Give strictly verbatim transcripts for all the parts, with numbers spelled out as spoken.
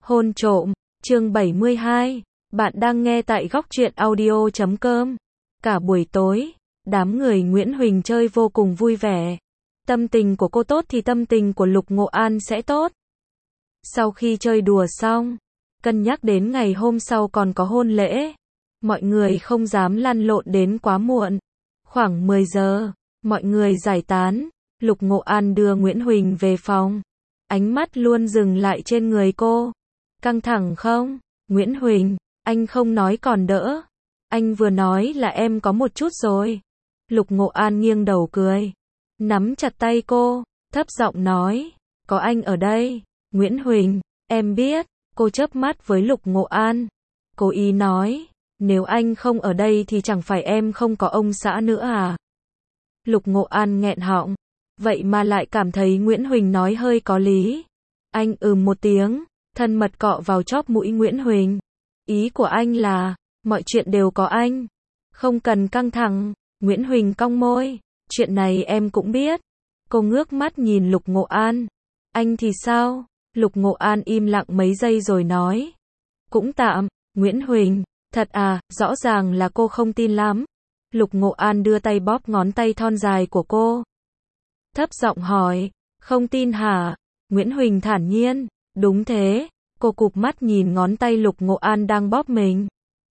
Hôn trộm, chương bảy mươi hai. Bạn đang nghe tại góc truyện audio chấm com. Cả buổi tối, đám người Nguyễn Huỳnh chơi vô cùng vui vẻ. Tâm tình của cô tốt thì tâm tình của Lục Ngộ An sẽ tốt. Sau khi chơi đùa xong, cân nhắc đến ngày hôm sau còn có hôn lễ, mọi người không dám lăn lộn đến quá muộn. Khoảng mười giờ, mọi người giải tán, Lục Ngộ An đưa Nguyễn Huỳnh về phòng. Ánh mắt luôn dừng lại trên người cô. Căng thẳng không? Nguyễn Huỳnh, anh không nói còn đỡ. Anh vừa nói là em có một chút rồi. Lục Ngộ An nghiêng đầu cười, nắm chặt tay cô, thấp giọng nói, có anh ở đây. Nguyễn Huỳnh, em biết. Cô chớp mắt với Lục Ngộ An. Cố ý nói, nếu anh không ở đây thì chẳng phải em không có ông xã nữa à? Lục Ngộ An nghẹn họng, vậy mà lại cảm thấy Nguyễn Huỳnh nói hơi có lý. Anh ừm một tiếng, thân mật cọ vào chóp mũi Nguyễn Huỳnh. Ý của anh là, mọi chuyện đều có anh. Không cần căng thẳng. Nguyễn Huỳnh cong môi, chuyện này em cũng biết. Cô ngước mắt nhìn Lục Ngộ An. Anh thì sao? Lục Ngộ An im lặng mấy giây rồi nói. Cũng tạm. Nguyễn Huỳnh, thật à, rõ ràng là cô không tin lắm. Lục Ngộ An đưa tay bóp ngón tay thon dài của cô. Thấp giọng hỏi, không tin hả? Nguyễn Huỳnh thản nhiên, đúng thế. Cô cụp mắt nhìn ngón tay Lục Ngộ An đang bóp mình.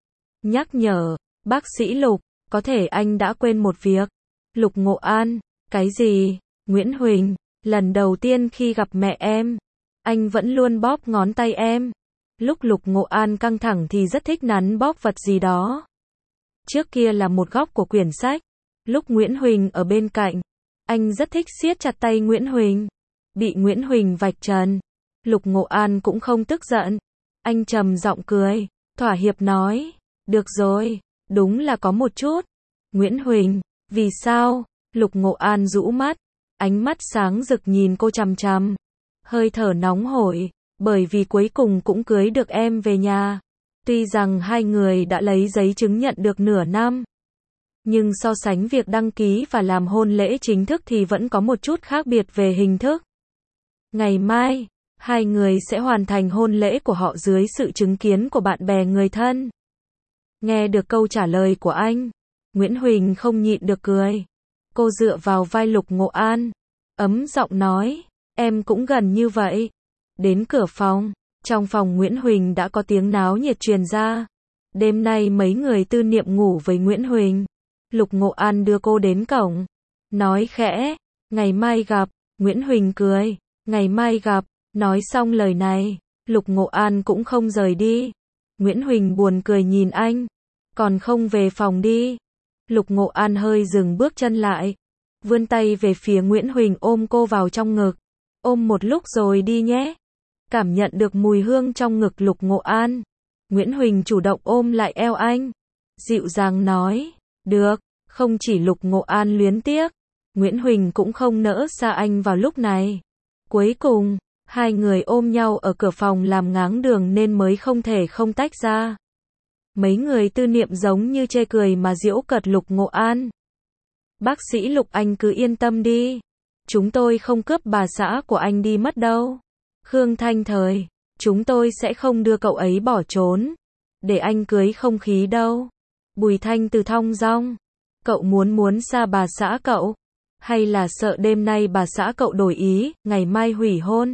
Nhắc nhở, bác sĩ Lục, có thể anh đã quên một việc. Lục Ngộ An, cái gì? Nguyễn Huỳnh, lần đầu tiên khi gặp mẹ em, anh vẫn luôn bóp ngón tay em. Lúc Lục Ngộ An căng thẳng thì rất thích nắn bóp vật gì đó. Trước kia là một góc của quyển sách. Lúc Nguyễn Huỳnh ở bên cạnh, anh rất thích siết chặt tay Nguyễn Huỳnh. Bị Nguyễn Huỳnh vạch trần, Lục Ngộ An cũng không tức giận. Anh trầm giọng cười, thỏa hiệp nói, được rồi, đúng là có một chút. Nguyễn Huỳnh, vì sao? Lục Ngộ An rũ mắt, ánh mắt sáng rực nhìn cô chằm chằm. Hơi thở nóng hổi, bởi vì cuối cùng cũng cưới được em về nhà. Tuy rằng hai người đã lấy giấy chứng nhận được nửa năm, nhưng so sánh việc đăng ký và làm hôn lễ chính thức thì vẫn có một chút khác biệt về hình thức. Ngày mai, hai người sẽ hoàn thành hôn lễ của họ dưới sự chứng kiến của bạn bè người thân. Nghe được câu trả lời của anh, Nguyễn Huỳnh không nhịn được cười. Cô dựa vào vai Lục Ngộ An, ấm giọng nói, em cũng gần như vậy. Đến cửa phòng, trong phòng Nguyễn Huỳnh đã có tiếng náo nhiệt truyền ra. Đêm nay mấy người tư niệm ngủ với Nguyễn Huỳnh. Lục Ngộ An đưa cô đến cổng, nói khẽ, ngày mai gặp. Nguyễn Huỳnh cười, ngày mai gặp. Nói xong lời này, Lục Ngộ An cũng không rời đi. Nguyễn Huỳnh buồn cười nhìn anh, còn không về phòng đi. Lục Ngộ An hơi dừng bước chân lại, vươn tay về phía Nguyễn Huỳnh ôm cô vào trong ngực. Ôm một lúc rồi đi nhé. Cảm nhận được mùi hương trong ngực Lục Ngộ An, Nguyễn Huỳnh chủ động ôm lại eo anh, dịu dàng nói, được. Không chỉ Lục Ngộ An luyến tiếc, Nguyễn Huỳnh cũng không nỡ xa anh vào lúc này. Cuối cùng, hai người ôm nhau ở cửa phòng làm ngáng đường nên mới không thể không tách ra. Mấy người tư niệm giống như chê cười mà giễu cợt Lục Ngộ An. Bác sĩ Lục, anh cứ yên tâm đi. Chúng tôi không cướp bà xã của anh đi mất đâu. Khương Thanh Thời, chúng tôi sẽ không đưa cậu ấy bỏ trốn để anh cưới không khí đâu. Bùi Thanh Từ thong dong, cậu muốn muốn xa bà xã cậu, hay là sợ đêm nay bà xã cậu đổi ý, ngày mai hủy hôn?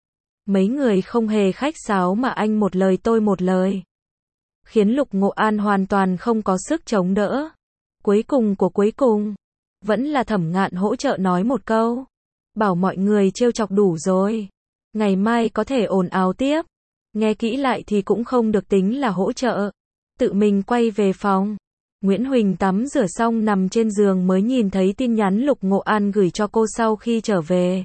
Mấy người không hề khách sáo mà anh một lời tôi một lời, khiến Lục Ngộ An hoàn toàn không có sức chống đỡ. Cuối cùng của cuối cùng, vẫn là Thẩm Ngạn hỗ trợ nói một câu, bảo mọi người trêu chọc đủ rồi, ngày mai có thể ồn ào tiếp. Nghe kỹ lại thì cũng không được tính là hỗ trợ. Tự mình quay về phòng. Nguyễn Huỳnh tắm rửa xong nằm trên giường mới nhìn thấy tin nhắn Lục Ngộ An gửi cho cô sau khi trở về.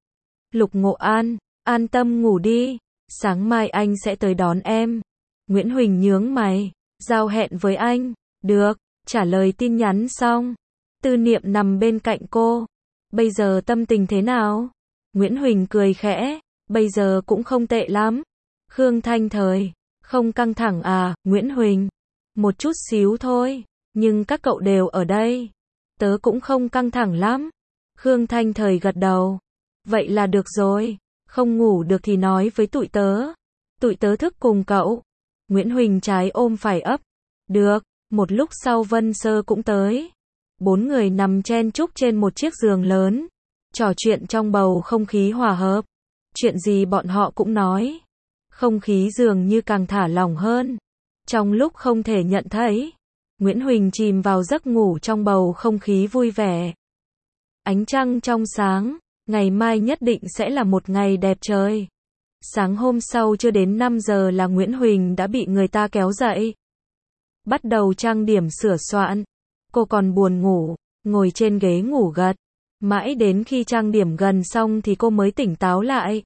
Lục Ngộ An, an tâm ngủ đi, sáng mai anh sẽ tới đón em. Nguyễn Huỳnh nhướng mày, giao hẹn với anh. Được. Trả lời tin nhắn xong, tư niệm nằm bên cạnh cô. Bây giờ tâm tình thế nào? Nguyễn Huỳnh cười khẽ, bây giờ cũng không tệ lắm. Khương Thanh Thời, không căng thẳng à? Nguyễn Huỳnh, một chút xíu thôi, nhưng các cậu đều ở đây, tớ cũng không căng thẳng lắm. Khương Thanh Thời gật đầu, vậy là được rồi, không ngủ được thì nói với tụi tớ. Tụi tớ thức cùng cậu. Nguyễn Huỳnh trái ôm phải ấp. Được, một lúc sau Vân Sơ cũng tới. Bốn người nằm chen chúc trên một chiếc giường lớn, trò chuyện trong bầu không khí hòa hợp. Chuyện gì bọn họ cũng nói. Không khí dường như càng thả lỏng hơn. Trong lúc không thể nhận thấy, Nguyễn Huỳnh chìm vào giấc ngủ trong bầu không khí vui vẻ. Ánh trăng trong sáng, ngày mai nhất định sẽ là một ngày đẹp trời. Sáng hôm sau chưa đến năm giờ là Nguyễn Huỳnh đã bị người ta kéo dậy. Bắt đầu trang điểm sửa soạn. Cô còn buồn ngủ, ngồi trên ghế ngủ gật. Mãi đến khi trang điểm gần xong thì cô mới tỉnh táo lại.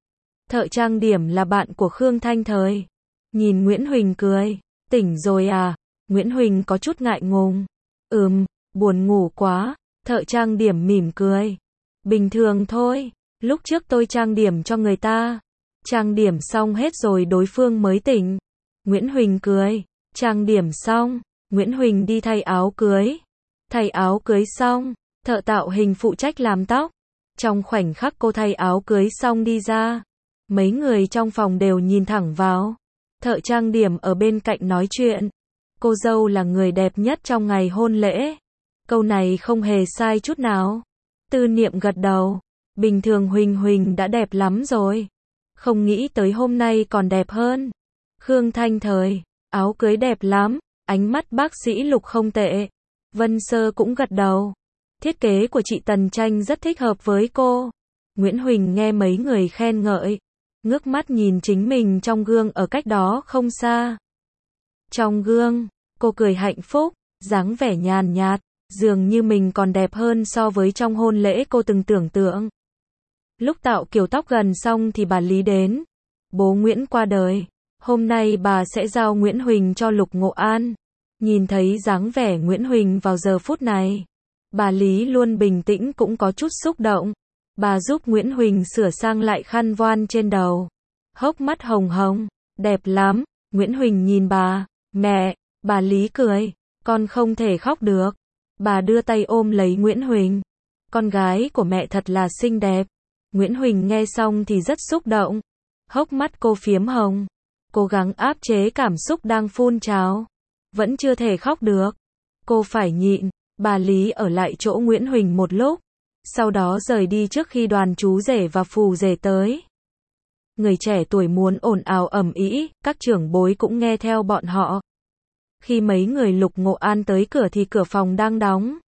Thợ trang điểm là bạn của Khương Thanh Thời. Nhìn Nguyễn Huỳnh cười. Tỉnh rồi à? Nguyễn Huỳnh có chút ngại ngùng. Ừm, buồn ngủ quá. Thợ trang điểm mỉm cười. Bình thường thôi, lúc trước tôi trang điểm cho người ta. Trang điểm xong hết rồi đối phương mới tỉnh. Nguyễn Huỳnh cười. Trang điểm xong, Nguyễn Huỳnh đi thay áo cưới. Thay áo cưới xong, thợ tạo hình phụ trách làm tóc. Trong khoảnh khắc cô thay áo cưới xong đi ra, mấy người trong phòng đều nhìn thẳng vào. Thợ trang điểm ở bên cạnh nói chuyện. Cô dâu là người đẹp nhất trong ngày hôn lễ. Câu này không hề sai chút nào. Tư Niệm gật đầu. Bình thường Huỳnh Huỳnh đã đẹp lắm rồi. Không nghĩ tới hôm nay còn đẹp hơn. Khương Thanh Thời. Áo cưới đẹp lắm. Ánh mắt bác sĩ Lục không tệ. Vân Sơ cũng gật đầu. Thiết kế của chị Tần Tranh rất thích hợp với cô. Nguyễn Huỳnh nghe mấy người khen ngợi. Ngước mắt nhìn chính mình trong gương ở cách đó không xa. Trong gương, cô cười hạnh phúc, dáng vẻ nhàn nhạt, dường như mình còn đẹp hơn so với trong hôn lễ cô từng tưởng tượng. Lúc tạo kiểu tóc gần xong thì bà Lý đến. Bố Nguyễn qua đời. Hôm nay bà sẽ giao Nguyễn Huỳnh cho Lục Ngộ An. Nhìn thấy dáng vẻ Nguyễn Huỳnh vào giờ phút này, bà Lý luôn bình tĩnh cũng có chút xúc động. Bà giúp Nguyễn Huỳnh sửa sang lại khăn voan trên đầu. Hốc mắt hồng hồng, đẹp lắm. Nguyễn Huỳnh nhìn bà. Mẹ, bà Lý cười. Con không thể khóc được. Bà đưa tay ôm lấy Nguyễn Huỳnh. Con gái của mẹ thật là xinh đẹp. Nguyễn Huỳnh nghe xong thì rất xúc động. Hốc mắt cô phiếm hồng. Cố gắng áp chế cảm xúc đang phun trào. Vẫn chưa thể khóc được. Cô phải nhịn. Bà Lý ở lại chỗ Nguyễn Huỳnh một lúc. Sau đó rời đi trước khi đoàn chú rể và phù rể tới. Người trẻ tuổi muốn ồn ào ầm ĩ, các trưởng bối cũng nghe theo bọn họ. Khi mấy người Lục Ngộ An tới cửa thì cửa phòng đang đóng.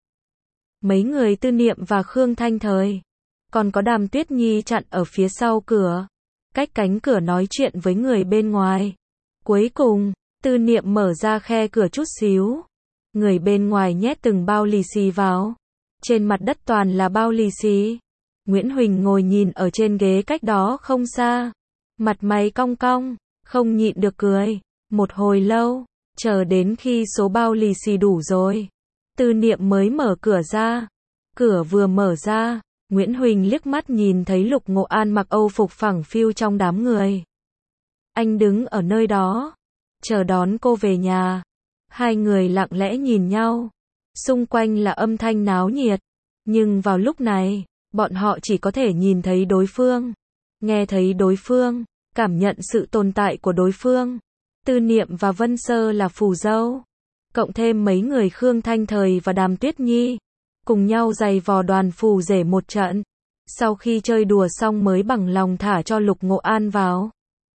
Mấy người Tư Niệm và Khương Thanh Thời. Còn có Đàm Tuyết Nhi chặn ở phía sau cửa. Cách cánh cửa nói chuyện với người bên ngoài. Cuối cùng, Tư Niệm mở ra khe cửa chút xíu. Người bên ngoài nhét từng bao lì xì vào. Trên mặt đất toàn là bao lì xì. Nguyễn Huỳnh ngồi nhìn ở trên ghế cách đó không xa. Mặt mày cong cong, không nhịn được cười. Một hồi lâu, chờ đến khi số bao lì xì đủ rồi, Tư Niệm mới mở cửa ra. Cửa vừa mở ra, Nguyễn Huỳnh liếc mắt nhìn thấy Lục Ngộ An mặc âu phục phẳng phiu trong đám người. Anh đứng ở nơi đó, chờ đón cô về nhà. Hai người lặng lẽ nhìn nhau. Xung quanh là âm thanh náo nhiệt. Nhưng vào lúc này, bọn họ chỉ có thể nhìn thấy đối phương, nghe thấy đối phương, cảm nhận sự tồn tại của đối phương. Tư Niệm và Vân Sơ là phù dâu. Cộng thêm mấy người Khương Thanh Thời và Đàm Tuyết Nhi. Cùng nhau giày vò đoàn phù rể một trận. Sau khi chơi đùa xong mới bằng lòng thả cho Lục Ngộ An vào.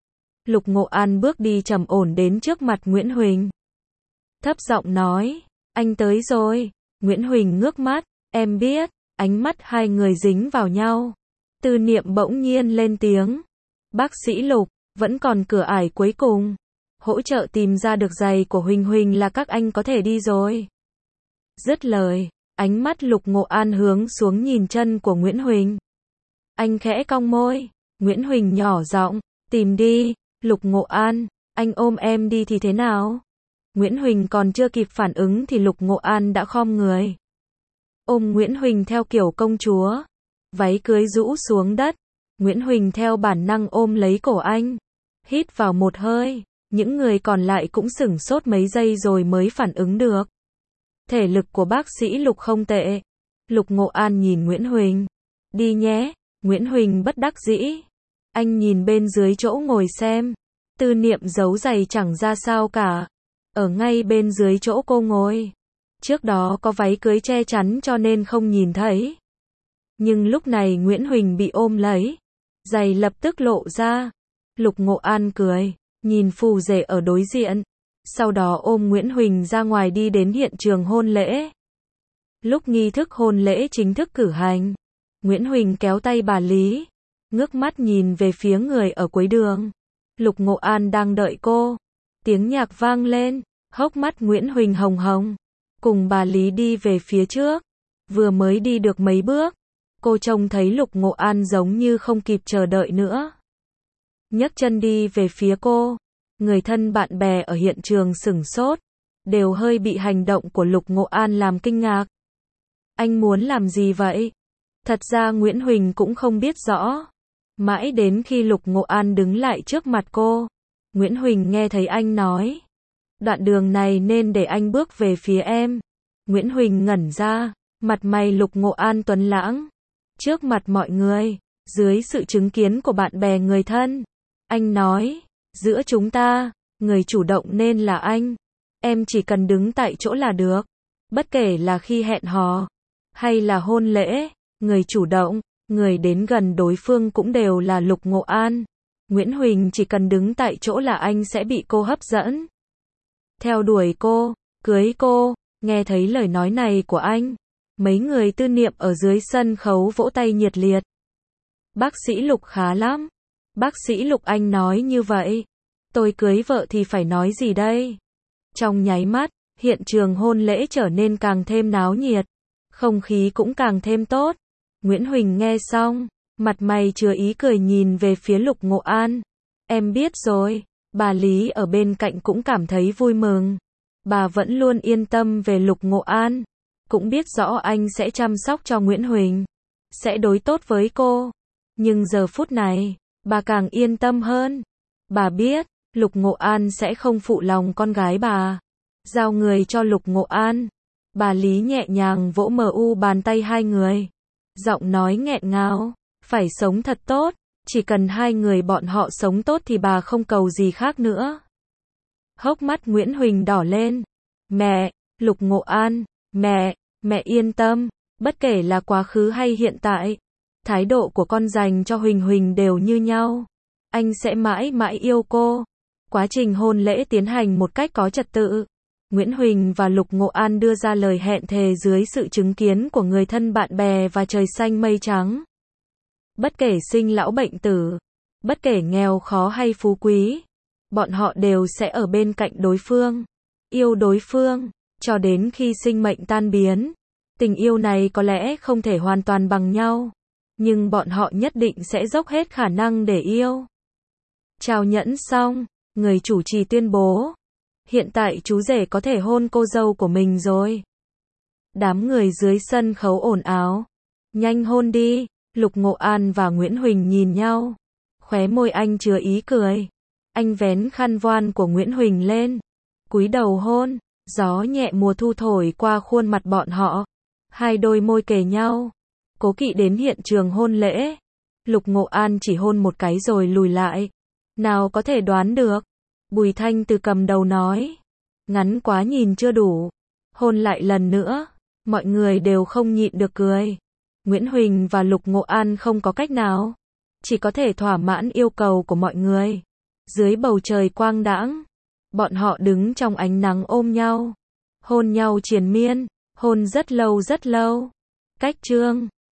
Lục Ngộ An bước đi trầm ổn đến trước mặt Nguyễn Huỳnh. Thấp giọng nói, anh tới rồi. Nguyễn Huỳnh ngước mắt, em biết. Ánh mắt hai người dính vào nhau. Tư Niệm bỗng nhiên lên tiếng. Bác sĩ Lục, vẫn còn cửa ải cuối cùng. Hỗ trợ tìm ra được giày của Huỳnh Huỳnh là các anh có thể đi rồi. Dứt lời, ánh mắt Lục Ngộ An hướng xuống nhìn chân của Nguyễn Huỳnh. Anh khẽ cong môi. Nguyễn Huỳnh nhỏ giọng, tìm đi. Lục Ngộ An, anh ôm em đi thì thế nào? Nguyễn Huỳnh còn chưa kịp phản ứng thì Lục Ngộ An đã khom người. Ôm Nguyễn Huỳnh theo kiểu công chúa. Váy cưới rũ xuống đất. Nguyễn Huỳnh theo bản năng ôm lấy cổ anh. Hít vào một hơi. Những người còn lại cũng sửng sốt mấy giây rồi mới phản ứng được. Thể lực của bác sĩ Lục không tệ. Lục Ngộ An nhìn Nguyễn Huỳnh. Đi nhé. Nguyễn Huỳnh bất đắc dĩ. Anh nhìn bên dưới chỗ ngồi xem. Tư Niệm giấu giày chẳng ra sao cả. Ở ngay bên dưới chỗ cô ngồi. Trước đó có váy cưới che chắn cho nên không nhìn thấy. Nhưng lúc này Nguyễn Huỳnh bị ôm lấy. Giày lập tức lộ ra. Lục Ngộ An cười, nhìn phù rể ở đối diện. Sau đó ôm Nguyễn Huỳnh ra ngoài đi đến hiện trường hôn lễ. Lúc nghi thức hôn lễ chính thức cử hành, Nguyễn Huỳnh kéo tay bà Lý, ngước mắt nhìn về phía người ở cuối đường. Lục Ngộ An đang đợi cô. Tiếng nhạc vang lên, hốc mắt Nguyễn Huỳnh hồng hồng, cùng bà Lý đi về phía trước. Vừa mới đi được mấy bước, cô trông thấy Lục Ngộ An giống như không kịp chờ đợi nữa. Nhấc chân đi về phía cô. Người thân bạn bè ở hiện trường sửng sốt, đều hơi bị hành động của Lục Ngộ An làm kinh ngạc. Anh muốn làm gì vậy? Thật ra Nguyễn Huỳnh cũng không biết rõ. Mãi đến khi Lục Ngộ An đứng lại trước mặt cô, Nguyễn Huỳnh nghe thấy anh nói. Đoạn đường này nên để anh bước về phía em. Nguyễn Huỳnh ngẩn ra, mặt mày Lục Ngộ An tuấn lãng. Trước mặt mọi người, dưới sự chứng kiến của bạn bè người thân, anh nói, giữa chúng ta, người chủ động nên là anh. Em chỉ cần đứng tại chỗ là được. Bất kể là khi hẹn hò, hay là hôn lễ, người chủ động, người đến gần đối phương cũng đều là Lục Ngộ An. Nguyễn Huỳnh chỉ cần đứng tại chỗ là anh sẽ bị cô hấp dẫn. Theo đuổi cô, cưới cô. Nghe thấy lời nói này của anh, mấy người Tư Niệm ở dưới sân khấu vỗ tay nhiệt liệt. Bác sĩ Lục khá lắm. Bác sĩ Lục anh nói như vậy. Tôi cưới vợ thì phải nói gì đây? Trong nháy mắt, hiện trường hôn lễ trở nên càng thêm náo nhiệt. Không khí cũng càng thêm tốt. Nguyễn Huỳnh nghe xong, mặt mày chứa ý cười nhìn về phía Lục Ngộ An. Em biết rồi. Bà Lý ở bên cạnh cũng cảm thấy vui mừng. Bà vẫn luôn yên tâm về Lục Ngộ An. Cũng biết rõ anh sẽ chăm sóc cho Nguyễn Huỳnh. Sẽ đối tốt với cô. Nhưng giờ phút này, bà càng yên tâm hơn. Bà biết, Lục Ngộ An sẽ không phụ lòng con gái bà. Giao người cho Lục Ngộ An. Bà Lý nhẹ nhàng vỗ mờ u bàn tay hai người. Giọng nói nghẹn ngào. Phải sống thật tốt. Chỉ cần hai người bọn họ sống tốt thì bà không cầu gì khác nữa. Hốc mắt Nguyễn Huỳnh đỏ lên. Mẹ, Lục Ngộ An, mẹ, mẹ yên tâm. Bất kể là quá khứ hay hiện tại, thái độ của con dành cho Huỳnh Huỳnh đều như nhau. Anh sẽ mãi mãi yêu cô. Quá trình hôn lễ tiến hành một cách có trật tự. Nguyễn Huỳnh và Lục Ngộ An đưa ra lời hẹn thề dưới sự chứng kiến của người thân bạn bè và trời xanh mây trắng. Bất kể sinh lão bệnh tử, bất kể nghèo khó hay phú quý, bọn họ đều sẽ ở bên cạnh đối phương, yêu đối phương, cho đến khi sinh mệnh tan biến. Tình yêu này có lẽ không thể hoàn toàn bằng nhau, nhưng bọn họ nhất định sẽ dốc hết khả năng để yêu. Trao nhẫn xong, người chủ trì tuyên bố, hiện tại chú rể có thể hôn cô dâu của mình rồi. Đám người dưới sân khấu ồn ào, nhanh hôn đi. Lục Ngộ An và Nguyễn Huỳnh nhìn nhau, khóe môi anh chứa ý cười. Anh vén khăn voan của Nguyễn Huỳnh lên, cúi đầu hôn. Gió nhẹ mùa thu thổi qua khuôn mặt bọn họ, hai đôi môi kề nhau. Cố Kỵ đến hiện trường hôn lễ. Lục Ngộ An chỉ hôn một cái rồi lùi lại. Nào có thể đoán được. Bùi Thanh Từ cầm đầu nói, ngắn quá nhìn chưa đủ. Hôn lại lần nữa. Mọi người đều không nhịn được cười. Nguyễn Huỳnh và Lục Ngộ An không có cách nào, chỉ có thể thỏa mãn yêu cầu của mọi người. Dưới bầu trời quang đãng, bọn họ đứng trong ánh nắng ôm nhau, hôn nhau triền miên, hôn rất lâu rất lâu. Cách chương